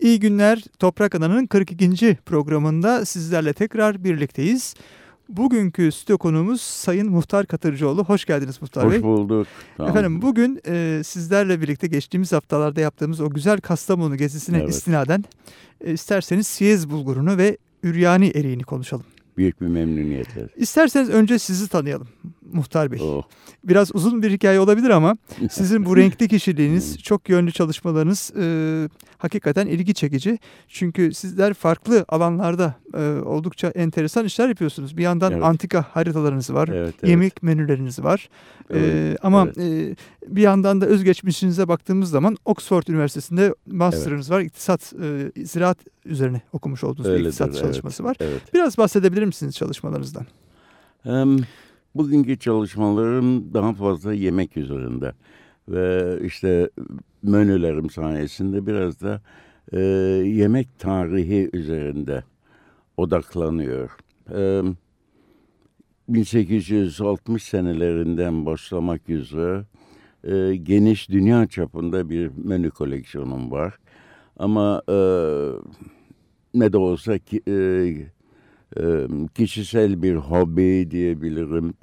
İyi günler. Toprak Ana'nın 42. programında sizlerle tekrar birlikteyiz. Bugünkü stüdyo konuğumuz Sayın Muhtar Katırcıoğlu. Hoş geldiniz Muhtar Bey. Hoş bulduk. Efendim bugün sizlerle birlikte geçtiğimiz haftalarda yaptığımız o güzel Kastamonu gezisine istinaden isterseniz Siyez bulgurunu ve Üryani eriğini konuşalım. Büyük bir memnuniyetle. İsterseniz önce sizi tanıyalım Muhtar Bey. Biraz uzun bir hikaye olabilir ama sizin bu renkli kişiliğiniz, çok yönlü çalışmalarınız hakikaten ilgi çekici. Çünkü sizler farklı alanlarda oldukça enteresan işler yapıyorsunuz. Bir yandan antika haritalarınız var, yemek menüleriniz var. Ama bir yandan da özgeçmişinize baktığımız zaman Oxford Üniversitesi'nde master'ınız var. İktisat, ziraat üzerine okumuş olduğunuz bir iktisat çalışması var. Biraz bahsedebilir misiniz çalışmalarınızdan? Bugünkü çalışmalarım daha fazla yemek üzerinde ve işte menülerim sayesinde biraz da yemek tarihi üzerinde odaklanıyor. 1860 senelerinden başlamak üzere geniş dünya çapında bir menü koleksiyonum var. Ama ne de olsa kişisel bir hobi diyebilirim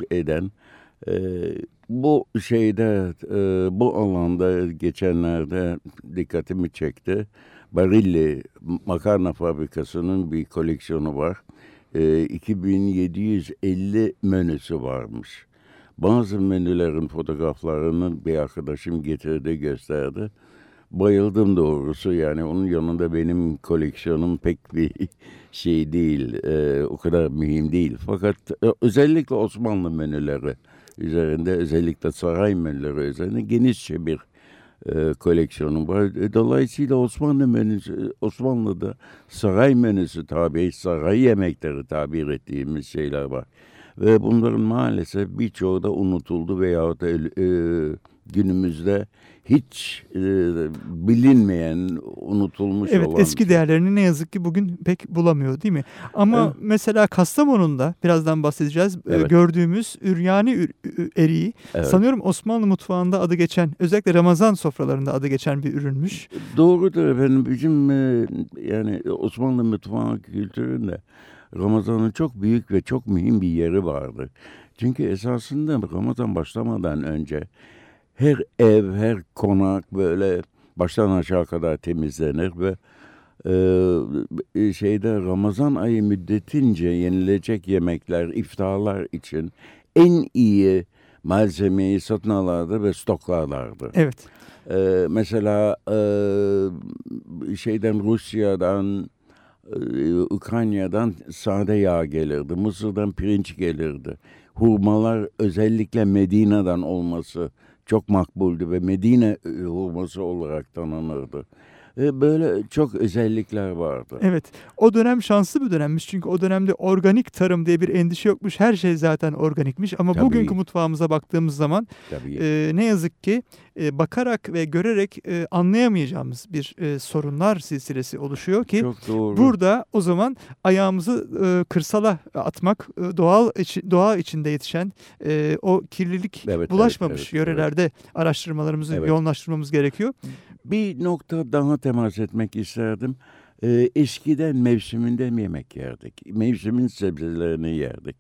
bu bu alanda geçenlerde dikkatimi çekti. Barilli makarna fabrikasının bir koleksiyonu var. 2750 menüsü varmış. Bazı menülerin fotoğraflarını bir arkadaşım getirdi, gösterdi. Bayıldım doğrusu, yani onun yanında benim koleksiyonum pek bir şey değil, o kadar mühim değil. Fakat özellikle Osmanlı menüleri üzerinde, özellikle saray menüleri üzerinde genişçe bir koleksiyonum var. Dolayısıyla Osmanlı'da saray menüsü saray yemekleri tabir ettiğimiz şeyler var. Ve bunların maalesef birçoğu da unutuldu veyahut da günümüzde hiç bilinmeyen, unutulmuş olan. Evet, eski değerlerini ne yazık ki bugün pek bulamıyor, değil mi? Ama mesela Kastamonu'nda birazdan bahsedeceğiz. Gördüğümüz Üryani eriği sanıyorum Osmanlı mutfağında adı geçen, özellikle Ramazan sofralarında adı geçen bir ürünmüş. Doğrudur efendim. Bizim yani Osmanlı mutfağı kültüründe Ramazan'ın çok büyük ve çok mühim bir yeri vardır. Çünkü esasında Ramazan başlamadan önce her ev, her konak böyle baştan aşağı kadar temizlenir ve Ramazan ayı müddetince yenilecek yemekler, iftarlar için en iyi malzemeyi satın alırdı ve stoklarlardı. Evet. Mesela Rusya'dan, Ukrayna'dan sade yağ gelirdi. Mısır'dan pirinç gelirdi. Hurmalar özellikle Medine'den olması çok makbuldü ve Medine hurması olarak tanınırdı. Böyle çok özellikler vardı. Evet, o dönem şanslı bir dönemmiş. Çünkü o dönemde organik tarım diye bir endişe yokmuş. Her şey zaten organikmiş. Ama bugünkü mutfağımıza baktığımız zaman ne yazık ki bakarak ve görerek anlayamayacağımız bir sorunlar silsilesi oluşuyor ki burada o zaman ayağımızı kırsala atmak, doğa içinde yetişen o kirlilik bulaşmamış yörelerde araştırmalarımızı yoğunlaştırmamız gerekiyor. Bir nokta daha temas etmek isterdim. Eskiden mevsiminde yemek yerdik. Mevsimin sebzelerini yerdik.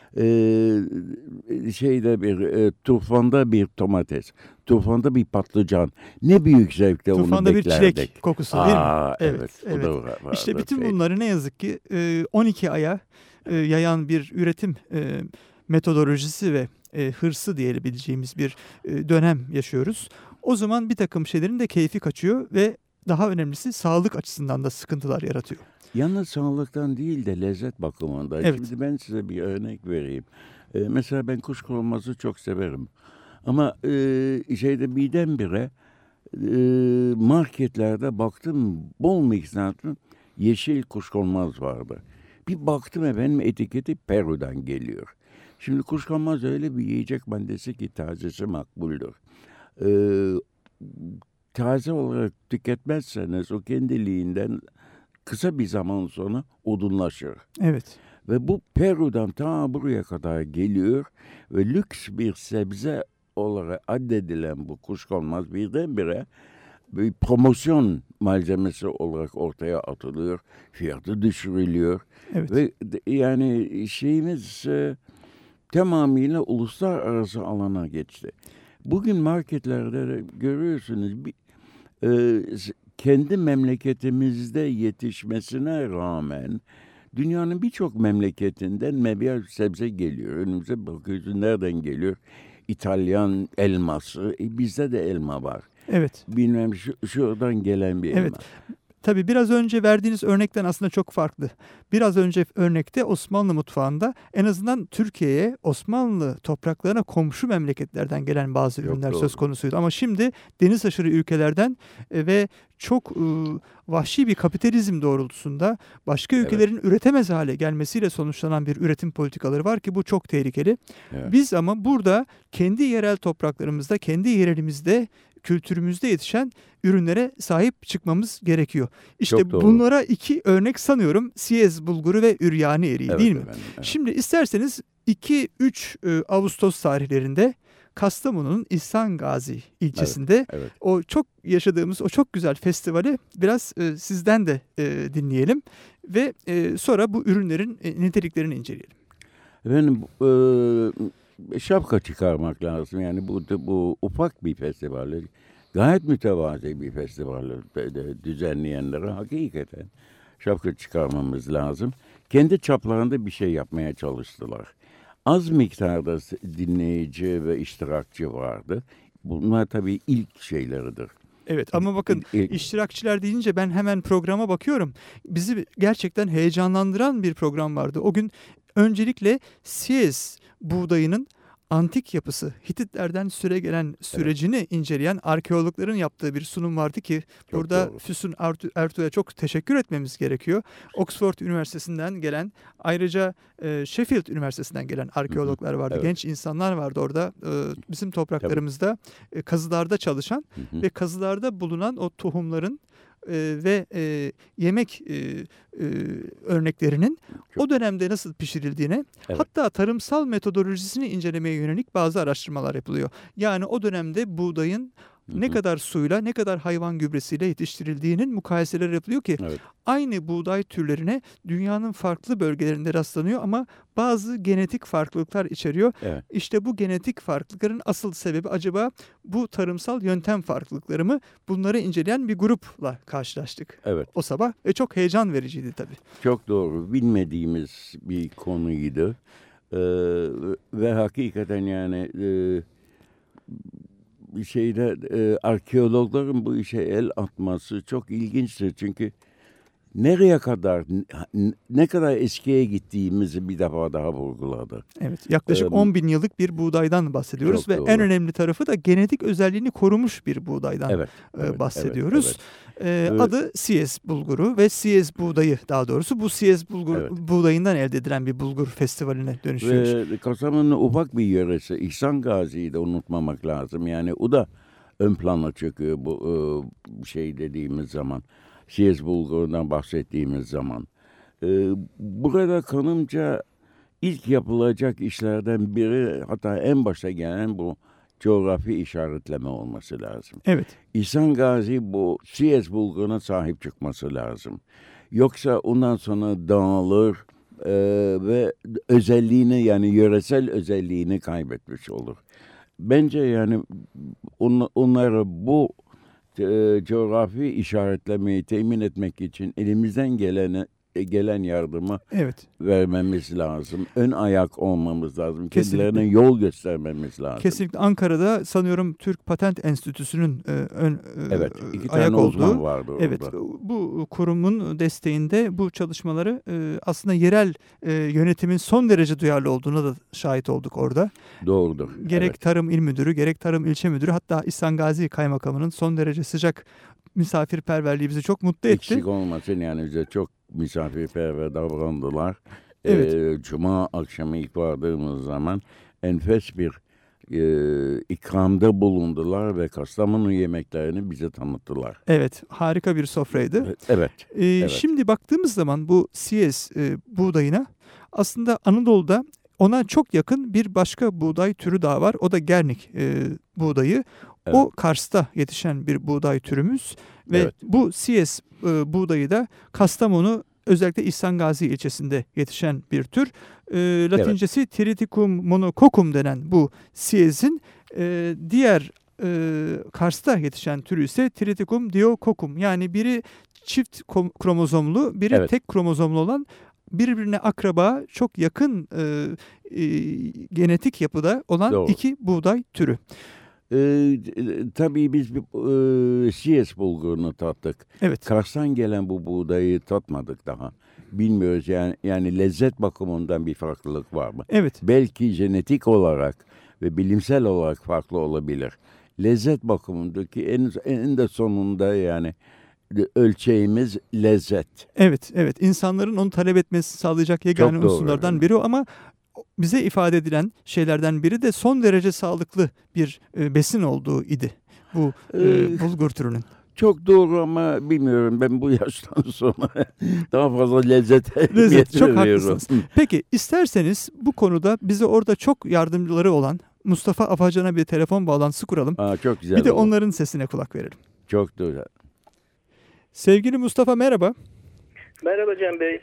Tufanda bir domates, tufanda bir patlıcan. Ne büyük zevkle onu beklerdik. Tufanda bir çilek kokusu değil mi? Evet. İşte bütün bunları ne yazık ki 12 aya yayan bir üretim metodolojisi ve hırsı diyebileceğimiz bir dönem yaşıyoruz. O zaman bir takım şeylerin de keyfi kaçıyor ve daha önemlisi sağlık açısından da sıkıntılar yaratıyor. Yalnız sağlıktan değil de lezzet bakımından. Şimdi ben size bir örnek vereyim. Mesela ben kuşkonmazı çok severim. Ama birdenbire marketlerde baktım bol miktarda yeşil kuşkonmaz vardı. Bir baktım efendim etiketi Peru'dan geliyor. Şimdi kuşkonmaz öyle bir yiyecek maddesi ki tazesi makbuldür. Taze olarak tüketmezseniz o kendiliğinden kısa bir zaman sonra odunlaşır. Evet. Ve bu Peru'dan ta buraya kadar geliyor ve lüks bir sebze olarak addedilen bu kuşkonmaz birdenbire bir promosyon malzemesi olarak ortaya atılıyor. Fiyatı düşürülüyor. Evet. Ve yani şeyimiz tamamıyla uluslararası alana geçti. Bugün marketlerde de görüyorsunuz kendi memleketimizde yetişmesine rağmen dünyanın birçok memleketinden meyve sebze geliyor. Önümüze bakıyoruz, nereden geliyor? İtalyan elması. Bizde de elma var. Evet. Bilmem şuradan gelen bir elma. Evet. Tabii biraz önce verdiğiniz örnekten aslında çok farklı. Biraz önce örnekte Osmanlı mutfağında en azından Türkiye'ye, Osmanlı topraklarına komşu memleketlerden gelen bazı ürünler söz konusuydu. Ama şimdi deniz aşırı ülkelerden ve çok vahşi bir kapitalizm doğrultusunda başka ülkelerin üretemez hale gelmesiyle sonuçlanan bir üretim politikaları var ki bu çok tehlikeli. Evet. Biz ama burada kendi yerel topraklarımızda, kendi yerelimizde, kültürümüzde yetişen ürünlere sahip çıkmamız gerekiyor. İşte bunlara 2 örnek sanıyorum. Siyez bulguru ve üryani eriği, değil mi? Efendim, evet. Şimdi isterseniz 2-3 Ağustos tarihlerinde Kastamonu'nun İhsan Gazi ilçesinde o çok yaşadığımız o çok güzel festivali biraz sizden de dinleyelim ve sonra bu ürünlerin niteliklerini inceleyelim. Efendim şapka çıkarmak lazım. Yani bu ufak bir festival, gayet mütevazi bir festival düzenleyenlere hakikaten şapka çıkarmamız lazım. Kendi çaplarında bir şey yapmaya çalıştılar. Az miktarda dinleyici ve iştirakçı vardı. Bunlar tabii ilk şeyleridir. Evet ama bakın iştirakçılar deyince ben hemen programa bakıyorum. Bizi gerçekten heyecanlandıran bir program vardı. O gün öncelikle Siyez buğdayının antik yapısı, Hititlerden süregelen sürecini inceleyen arkeologların yaptığı bir sunum vardı ki çok burada doğru. Füsun Ertuğ'a çok teşekkür etmemiz gerekiyor. Oxford Üniversitesi'nden gelen, ayrıca Sheffield Üniversitesi'nden gelen arkeologlar vardı. Genç insanlar vardı orada. Bizim topraklarımızda kazılarda çalışan ve kazılarda bulunan o tohumların ve yemek örneklerinin o dönemde nasıl pişirildiğine, hatta tarımsal metodolojisini incelemeye yönelik bazı araştırmalar yapılıyor. Yani o dönemde buğdayın ne kadar suyla, ne kadar hayvan gübresiyle yetiştirildiğinin mukayeseleri yapılıyor ki aynı buğday türlerine dünyanın farklı bölgelerinde rastlanıyor ama bazı genetik farklılıklar içeriyor. İşte bu genetik farklılıkların asıl sebebi acaba bu tarımsal yöntem farklılıkları mı? Bunları inceleyen bir grupla karşılaştık o sabah ve çok heyecan vericiydi tabii. Çok doğru. Bilmediğimiz bir konuydu ve hakikaten yani arkeologların bu işe el atması çok ilginçtir. Çünkü nereye kadar, ne kadar eskiye gittiğimizi bir defa daha vurguladı. Evet, yaklaşık 10.000 yıllık bir buğdaydan bahsediyoruz ve en önemli tarafı da genetik özelliğini korumuş bir buğdaydan bahsediyoruz. Adı Siyez bulguru ve Siyez buğdayı, daha doğrusu bu Siyez buğdayından elde edilen bir bulgur festivaline dönüşüyor. Ve Kastamonu'nun ufak bir yöresi İhsan Gazi'yi de unutmamak lazım. Yani o da ön plana çıkıyor bu şey dediğimiz zaman. Siyez bulgurundan bahsettiğimiz zaman. Burada kanımca ilk yapılacak işlerden biri, hatta en başta gelen bu coğrafi işaretleme olması lazım. Evet. İhsan Gazi bu Siyez bulguruna sahip çıkması lazım. Yoksa ondan sonra dağılır ve özelliğini, yani yöresel özelliğini kaybetmiş olur. Bence yani onlara bu coğrafi işaretlemeyi temin etmek için elimizden gelen yardımı vermemiz lazım. Ön ayak olmamız lazım. Kesinlikle. Kendilerine yol göstermemiz lazım. Kesinlikle. Ankara'da sanıyorum Türk Patent Enstitüsü'nün iki ayak tane uzman vardı orada. Evet, bu kurumun desteğinde bu çalışmaları aslında yerel yönetimin son derece duyarlı olduğuna da şahit olduk orada. Doğrudur. Gerek Tarım İl Müdürü, gerek Tarım İlçe Müdürü, hatta İhsan Gazi Kaymakamı'nın son derece sıcak misafirperverliği bizi çok mutlu etti. Eksik olmasın, yani bize çok misafirperver davrandılar. Cuma akşamı ilk vardığımız zaman enfes bir ikramda bulundular ve Kastamonu yemeklerini bize tanıttılar. Evet, harika bir sofraydı. Evet. Şimdi baktığımız zaman bu Siyez buğdayına aslında Anadolu'da ona çok yakın bir başka buğday türü daha var. O da Gernik buğdayı. Evet. O Kars'ta yetişen bir buğday türümüz ve evet, bu CS buğdayı da Kastamonu, özellikle İhsan Gazi ilçesinde yetişen bir tür. Latincesi evet, Triticum monococcum denen bu CS'in diğer Kars'ta yetişen türü ise Triticum diococcum. Yani biri çift kromozomlu, biri evet, tek kromozomlu olan, birbirine akraba, çok yakın genetik yapıda olan doğru, iki buğday türü. Tabii biz CS bulgurunu tattık. Evet. Kars'tan gelen bu buğdayı tatmadık daha. Bilmiyoruz yani lezzet bakımından bir farklılık var mı? Evet. Belki genetik olarak ve bilimsel olarak farklı olabilir. Lezzet bakımındaki en de sonunda yani ölçeğimiz lezzet. Evet, evet. İnsanların onu talep etmesini sağlayacak yegane unsurlardan biri o, ama bize ifade edilen şeylerden biri de son derece sağlıklı bir besin olduğu idi bu bulgur türünün. Çok doğru ama bilmiyorum, ben bu yaştan sonra daha fazla lezzet çok haklısınız. Peki isterseniz bu konuda bize orada çok yardımcıları olan Mustafa Afacan'a bir telefon bağlantısı kuralım. Çok güzel. Bir de onların sesine kulak verelim. Çok güzel. Sevgili Mustafa, merhaba. Merhaba Cem Bey.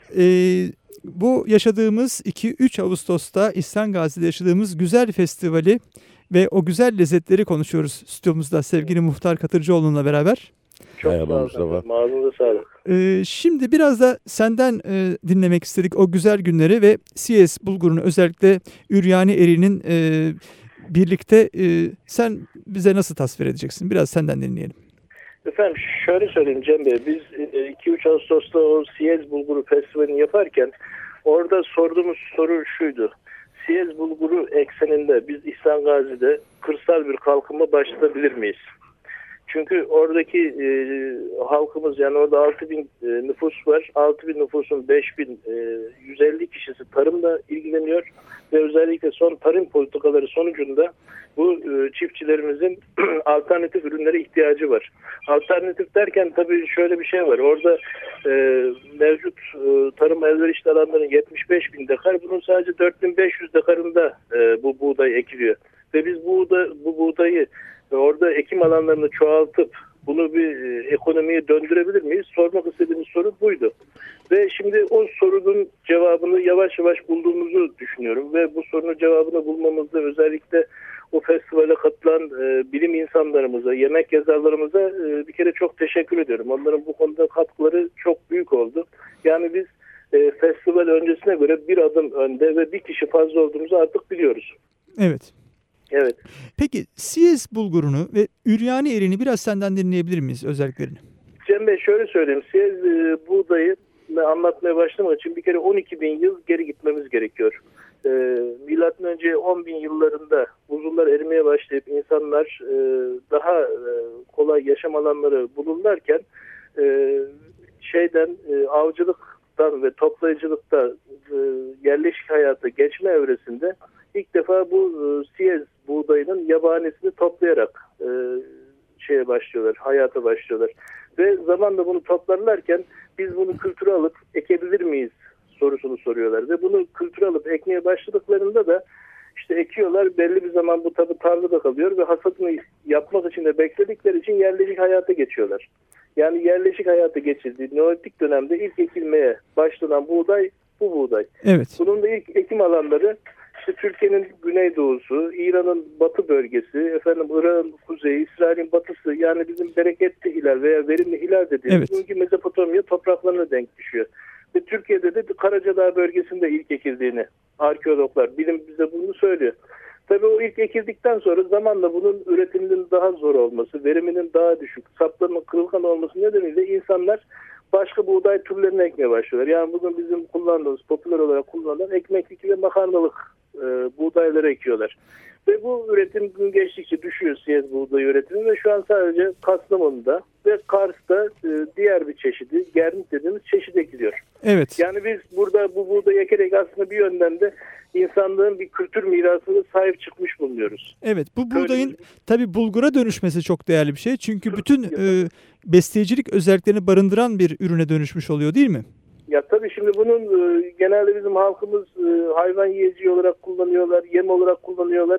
Bu yaşadığımız 2-3 Ağustos'ta İhsan Gazi'de yaşadığımız güzel festivali ve o güzel lezzetleri konuşuyoruz stüdyomuzda sevgili Muhtar Katırcıoğlu'nla beraber. Çok merhaba Mustafa. Mağazınıza sağlık. Şimdi biraz da senden dinlemek istedik o güzel günleri ve CS bulgurunu, özellikle Üryani eriğinin birlikte sen bize nasıl tasvir edeceksin? Biraz senden dinleyelim. Efendim şöyle söyleyeyim Cem Bey, biz 2-3 Ağustos'ta o CS bulguru festivalini yaparken orada sorduğumuz soru şuydu: CS bulguru ekseninde biz İhsan Gazi'de kırsal bir kalkınma başlatabilir miyiz? Çünkü oradaki halkımız, yani orada 6.000 nüfus var. 6.000 nüfusun 5.150 kişisi tarımla ilgileniyor ve özellikle son tarım politikaları sonucunda bu çiftçilerimizin alternatif ürünlere ihtiyacı var. Alternatif derken tabii şöyle bir şey var. Orada mevcut tarım elverişli alanların 75.000 dekar, bunun sadece 4.500 dekarında bu buğday ekiliyor. Ve biz bu buğdayı orada ekim alanlarını çoğaltıp bunu bir ekonomiye döndürebilir miyiz? Sormak istediğimiz soru buydu. Ve şimdi o sorunun cevabını yavaş yavaş bulduğumuzu düşünüyorum. Ve bu sorunun cevabını bulmamızda özellikle o festivale katılan bilim insanlarımıza, yemek yazarlarımıza bir kere çok teşekkür ediyorum. Onların bu konuda katkıları çok büyük oldu. Yani biz festival öncesine göre bir adım önde ve bir kişi fazla olduğumuzu artık biliyoruz. Evet. Evet. Peki CS bulgurunu ve Üryani eriğini biraz senden dinleyebilir miyiz, özelliklerini? Cem Bey şöyle söyleyeyim. CS buğdayı anlatmaya başlamak için bir kere 12.000 yıl geri gitmemiz gerekiyor. Milattan önce 10.000 yıllarında buzullar erimeye başlayıp insanlar daha kolay yaşam alanları bulurlarken avcılıktan ve toplayıcılıkta yerleşik hayata geçme evresinde ilk defa bu CS buğdayının yabanesini toplayarak hayata başlıyorlar. Ve zamanla bunu toplarlarken biz bunu kültüre alıp ekebilir miyiz sorusunu soruyorlar. Ve bunu kültüre alıp ekmeye başladıklarında da işte ekiyorlar. Belli bir zaman bu tabii tarlada kalıyor ve hasadını yapmak için de bekledikleri için yerleşik hayata geçiyorlar. Yani yerleşik hayata geçildiği Neolitik dönemde ilk ekilmeye başlanan buğday bu buğday. Evet. Bunun da ilk ekim alanları İşte Türkiye'nin güneydoğusu, İran'ın batı bölgesi, Irak'ın kuzeyi, İsrail'in batısı, yani bizim bereketli hilal veya verimli hilal dediğimiz bugünkü Mezopotamya topraklarına denk düşüyor. Ve Türkiye'de de Karacadağ bölgesinde ilk ekildiğini arkeologlar, bilim bize bunu söylüyor. Tabii o ilk ekildikten sonra zamanla bunun üretiminin daha zor olması, veriminin daha düşük, saplarının kırılgan olması nedeniyle insanlar başka buğday türlerini ekmeye başlıyorlar. Yani bugün bizim kullandığımız, popüler olarak kullanılan ekmeklik ve makarnalık buğdayları ekiyorlar. Ve bu üretim gün geçtikçe düşüyor, CS buğday üretimi, ve şu an sadece Kastamonu'da ve Kars'ta diğer bir çeşidi, gernik dediğimiz çeşit ekiliyor. Evet. Yani biz burada bu buğdayı ekerek aslında bir yönden de insanlığın bir kültür mirasına sahip çıkmış bulunuyoruz. Evet, bu buğdayın tabii bulgura dönüşmesi çok değerli bir şey. Çünkü bütün besleyicilik özelliklerini barındıran bir ürüne dönüşmüş oluyor, değil mi? Ya tabii şimdi bunun genelde bizim halkımız hayvan yiyeceği olarak kullanıyorlar, yem olarak kullanıyorlar.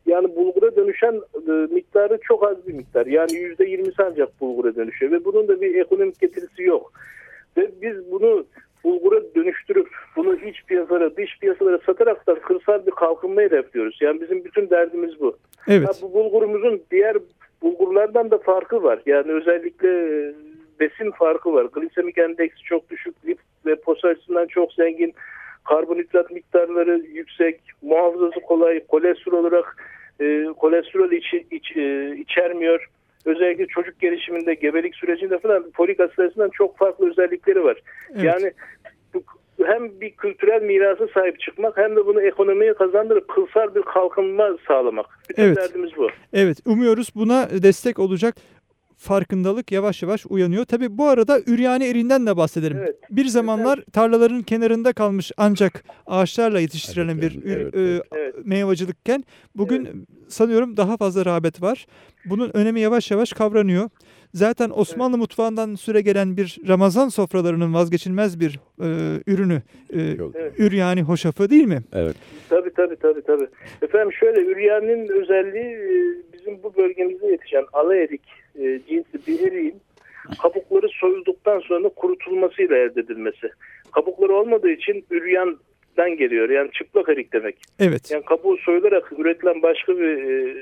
yani bulgura dönüşen miktarı çok az bir miktar. Yani %20'si ancak bulgura dönüşüyor ve bunun da bir ekonomik getirisi yok. Ve biz bunu bulgura dönüştürüp bunu iç piyasalara, dış piyasalara satarak da kırsal bir kalkınmayı hedefliyoruz. Yani bizim bütün derdimiz bu. Evet. Ha, bu bulgurumuzun diğer bulgurlardan da farkı var. Yani özellikle besin farkı var. Glisemik endeksi çok düşük, lip ve posa açısından çok zengin, karbonhidrat miktarları yüksek, muhafazası kolay, kolesterol olarak kolesterol içermiyor. Özellikle çocuk gelişiminde, gebelik sürecinde falan folik asit açısından çok farklı özellikleri var. Evet. Yani hem bir kültürel mirasa sahip çıkmak hem de bunu ekonomiye kazandırıp kırsal bir kalkınma sağlamak. Bütün derdimiz bu. Evet, umuyoruz buna destek olacak farkındalık yavaş yavaş uyanıyor. Tabii bu arada üryani eriğinden de bahsedelim. Evet. Bir zamanlar tarlaların kenarında kalmış ancak ağaçlarla yetiştirilen bir meyvacılıkken bugün sanıyorum daha fazla rağbet var. Bunun önemi yavaş yavaş kavranıyor. Zaten Osmanlı mutfağından süregelen bir Ramazan sofralarının vazgeçilmez bir ürünü üryani hoşafı değil mi? Evet. Tabii. Efendim şöyle, üryaninin özelliği bizim bu bölgemizde yetişen ala erik cinsi bir eriğin kabukları soyulduktan sonra kurutulmasıyla elde edilmesi. Kabukları olmadığı için üryandan geliyor. Yani çıplak erik demek. Evet. Yani kabuğu soyularak üretilen başka bir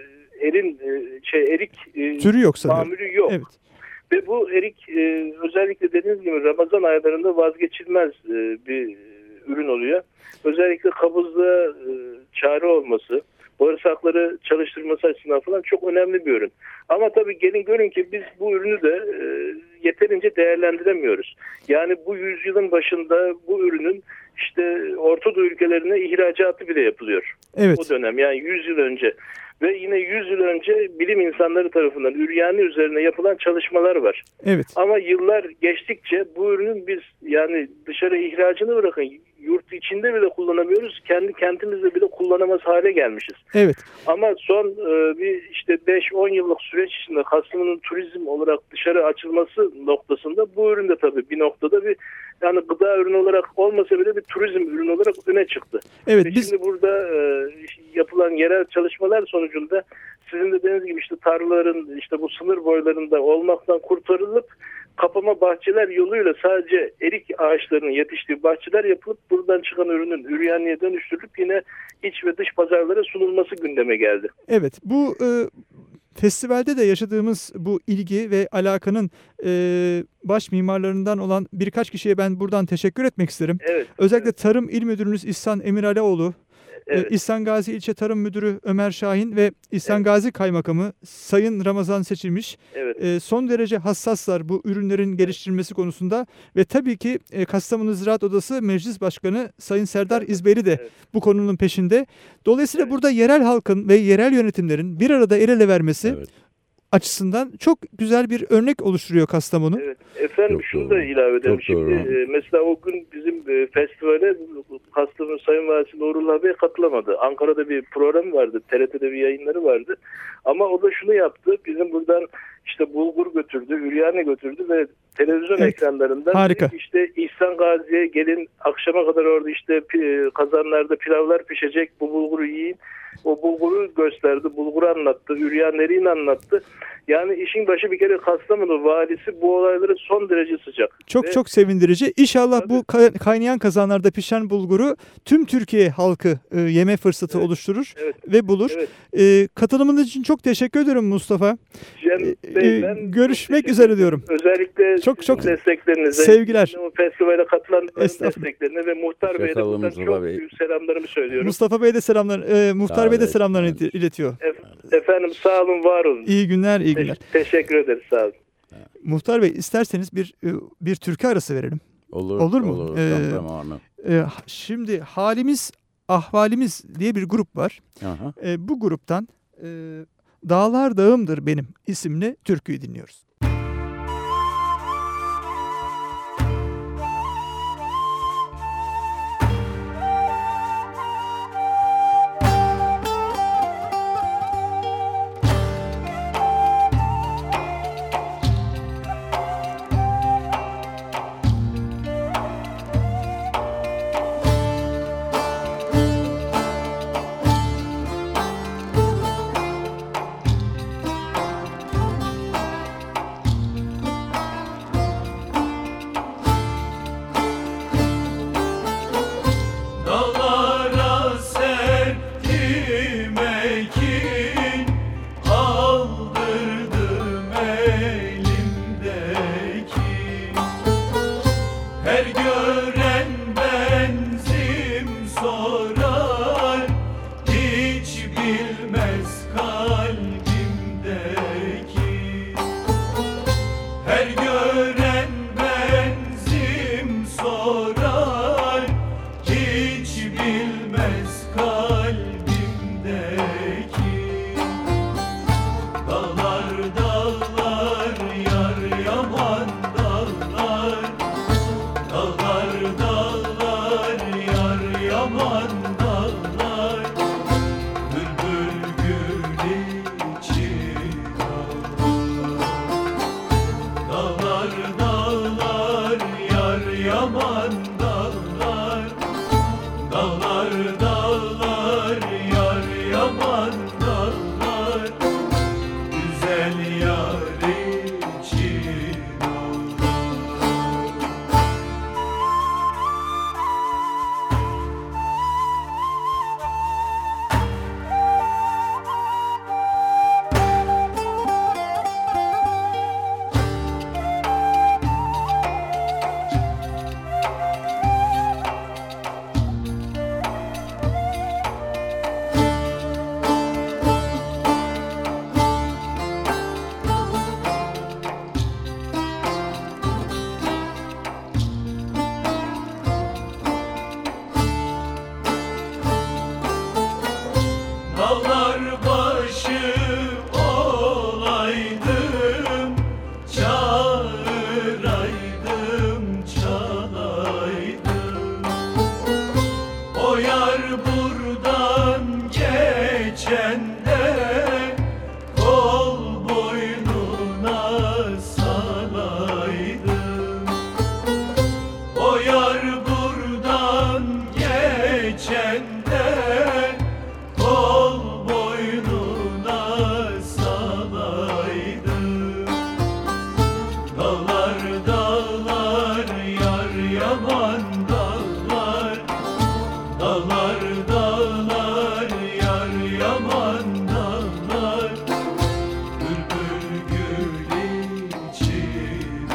erik türü yok sanırım. mamülü yok. Evet. Ve bu erik özellikle dediğiniz gibi Ramazan aylarında vazgeçilmez bir ürün oluyor. Özellikle kabızlığa çare olması, bağırsakları çalıştırması açısından falan çok önemli bir ürün. Ama tabii gelin görün ki biz bu ürünü de yeterince değerlendiremiyoruz. Yani bu yüzyılın başında bu ürünün işte Orta Doğu ülkelerine ihracatı bile yapılıyor. Evet. O dönem yani 100 yıl önce. Ve yine 100 yıl önce bilim insanları tarafından üryani üzerine yapılan çalışmalar var. Evet. Ama yıllar geçtikçe bu ürünün biz yani dışarı ihracını bırakın yurt içinde bile kullanamıyoruz. Kendi kentimizde bile kullanamaz hale gelmişiz. Evet. Ama son bir işte 5-10 yıllık süreç içinde Kastamonu'nun turizm olarak dışarı açılması noktasında bu ürün de tabii bir noktada bir yani gıda ürünü olarak olmasa bile bir turizm ürünü olarak öne çıktı. Evet. Şimdi burada yapılan yerel çalışmalar sonucunda sizin de dediğiniz gibi işte tarlaların işte bu sınır boylarında olmaktan kurtarılıp kapama bahçeler yoluyla sadece erik ağaçlarının yetiştiği bahçeler yapılıp buradan çıkan ürünün üryaniye dönüştürülüp yine iç ve dış pazarlara sunulması gündeme geldi. Evet, bu festivalde de yaşadığımız bu ilgi ve alakanın baş mimarlarından olan birkaç kişiye ben buradan teşekkür etmek isterim. Evet, özellikle Tarım İl Müdürünüz İhsan Emiralioğlu, İhsan Gazi İlçe Tarım Müdürü Ömer Şahin ve İhsan Gazi Kaymakamı Sayın Ramazan Seçilmiş son derece hassaslar bu ürünlerin geliştirilmesi konusunda ve tabii ki Kastamonu Ziraat Odası Meclis Başkanı Sayın Serdar İzberi de bu konunun peşinde. Dolayısıyla burada yerel halkın ve yerel yönetimlerin bir arada el ele vermesi açısından çok güzel bir örnek oluşturuyor Kastamonu. Evet. Efendim çok şunu da ilave edelim. Şimdi mesela o gün bizim festivale Kastamonu Sayın Valisi Nurullah Bey katılamadı. Ankara'da bir program vardı. TRT'de bir yayınları vardı. Ama o da şunu yaptı. Bizim buradan işte bulgur götürdü, üryani götürdü ve televizyon ekranlarından işte İhsan Gazi'ye gelin akşama kadar orada işte kazanlarda pilavlar pişecek, bu bulguru yiyin. O bulguru gösterdi, bulguru anlattı, üryanlerini anlattı. Yani işin başı bir kere Kastamonu valisi bu olayları son derece sıcak. Çok sevindirici. İnşallah bu kaynayan kazanlarda pişen bulguru tüm Türkiye halkı yeme fırsatı oluşturur ve bulur. Katılımınız için çok teşekkür ederim Mustafa. Görüşmek üzere diyorum. Özellikle çok desteklerinize, sevgiler. Festivale katılan desteklerine ve Muhtar Bey'e de buradan çok büyük selamlarımı söylüyorum. Mustafa Bey de selamlar. Muhtar Bey de selamlarını iletiyor. Efendim sağ olun, var olun. İyi günler, iyi günler. Teşekkür ederiz, sağ olun. Muhtar Bey, isterseniz bir türkü arası verelim. Olur mu? Olur. Şimdi Halimiz Ahvalimiz diye bir grup var. Bu gruptan Dağlar Dağımdır Benim isimli türküyü dinliyoruz. Her gören benzim sorar, hiç bilmez kalbimdeki. Her gören benzim sorar, hiç bilmez kalbimdeki. Dağlar dağlar yar yaman dağlar, dağlar dağlar yar yaman dağlar, bülbül gül için dağlar, dağlar yar yaman dağlar, dağlar dağlar yar yaman dağlar, güzel yar için dağlar başı olaydım, çağıraydım, çalaydım. O yar buradan geçende kol boynuna salaydım. O yar buradan geçende kol boynuna salaydım. Dağlar dağlar yar yaman dağlar, dağlar dağlar yar yaman dağlar, bülbül gül için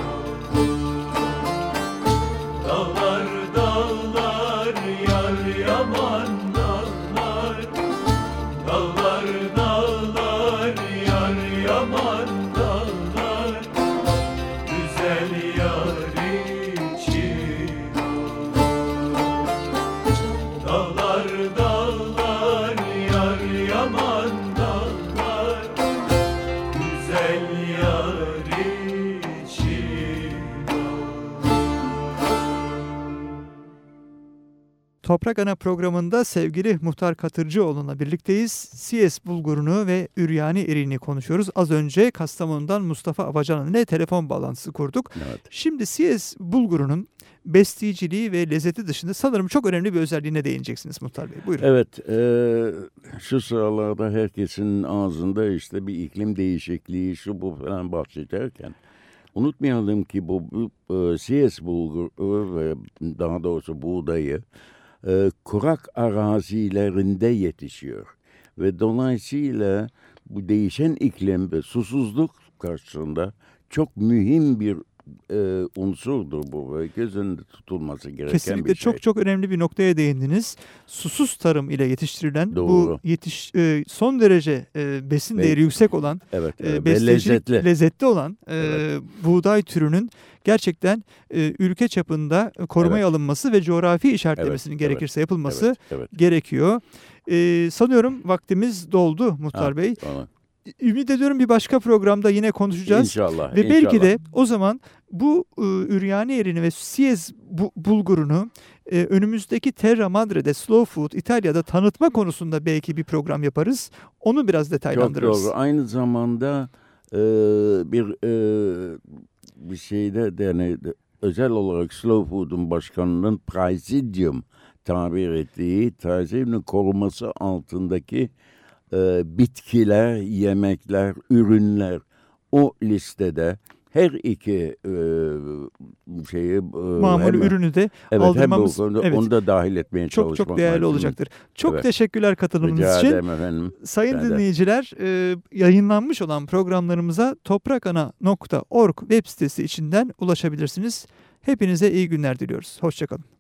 dağlar dağlar yar yaman dağlar, dağlar dağlar yar yaman dağlar, güzel yar için dağlar dağlar yar yaman dağlar, güzel yar için. Toprak Ana programında sevgili Muhtar Katırcıoğlu'na birlikteyiz. CS bulgurunu ve üryani eriğini konuşuyoruz. Az önce Kastamonu'dan Mustafa Abacan ile telefon bağlantısı kurduk. Evet. Şimdi CS bulgurunun besleyiciliği ve lezzeti dışında sanırım çok önemli bir özelliğine değineceksiniz Muhtar Bey. Buyurun. Evet, şu sıralarda herkesin ağzında işte bir iklim değişikliği, şu bu falan bahsederken unutmayalım ki bu CS bulguru ve daha doğrusu buğdayı kurak arazilerinde yetişiyor. Ve dolayısıyla bu değişen iklim ve susuzluk karşısında çok mühim bir unsurdur bu ve göz önünde tutulması gereken Kesinlikle bir şey. çok önemli bir noktaya değindiniz. Susuz tarım ile yetiştirilen Doğru. bu son derece besin değeri yüksek olan, Evet, ve besleyicilik lezzetli. lezzetli olan Evet. buğday türünün gerçekten ülke çapında korumaya alınması ve coğrafi işaretlemesinin Evet, gerekirse yapılması Evet. gerekiyor. Sanıyorum vaktimiz doldu Muhtar Bey. Tamam. Ümit ediyorum bir başka programda yine konuşacağız. İnşallah. Ve belki inşallah. de o zaman bu üryani erini ve CS bulgurunu önümüzdeki Terra Madre'de Slow Food İtalya'da tanıtma konusunda belki bir program yaparız. Onu biraz Çok detaylandırırız. doğru. Aynı zamanda bir şeyde yani özel olarak Slow Food'un başkanının Presidium tabir ettiği Presidium'un koruması altındaki bitkiler, yemekler, ürünler o listede her iki şeyi Mamul ürünü de aldırmamız onu da dahil etmeye çalışmak çok değerli lazım. olacaktır. Çok Evet. teşekkürler katılımınız Rica için. ederim efendim. Sayın Rica ederim. dinleyiciler, yayınlanmış olan programlarımıza toprakana.org web sitesi içinden ulaşabilirsiniz. Hepinize iyi günler diliyoruz. Hoşça kalın.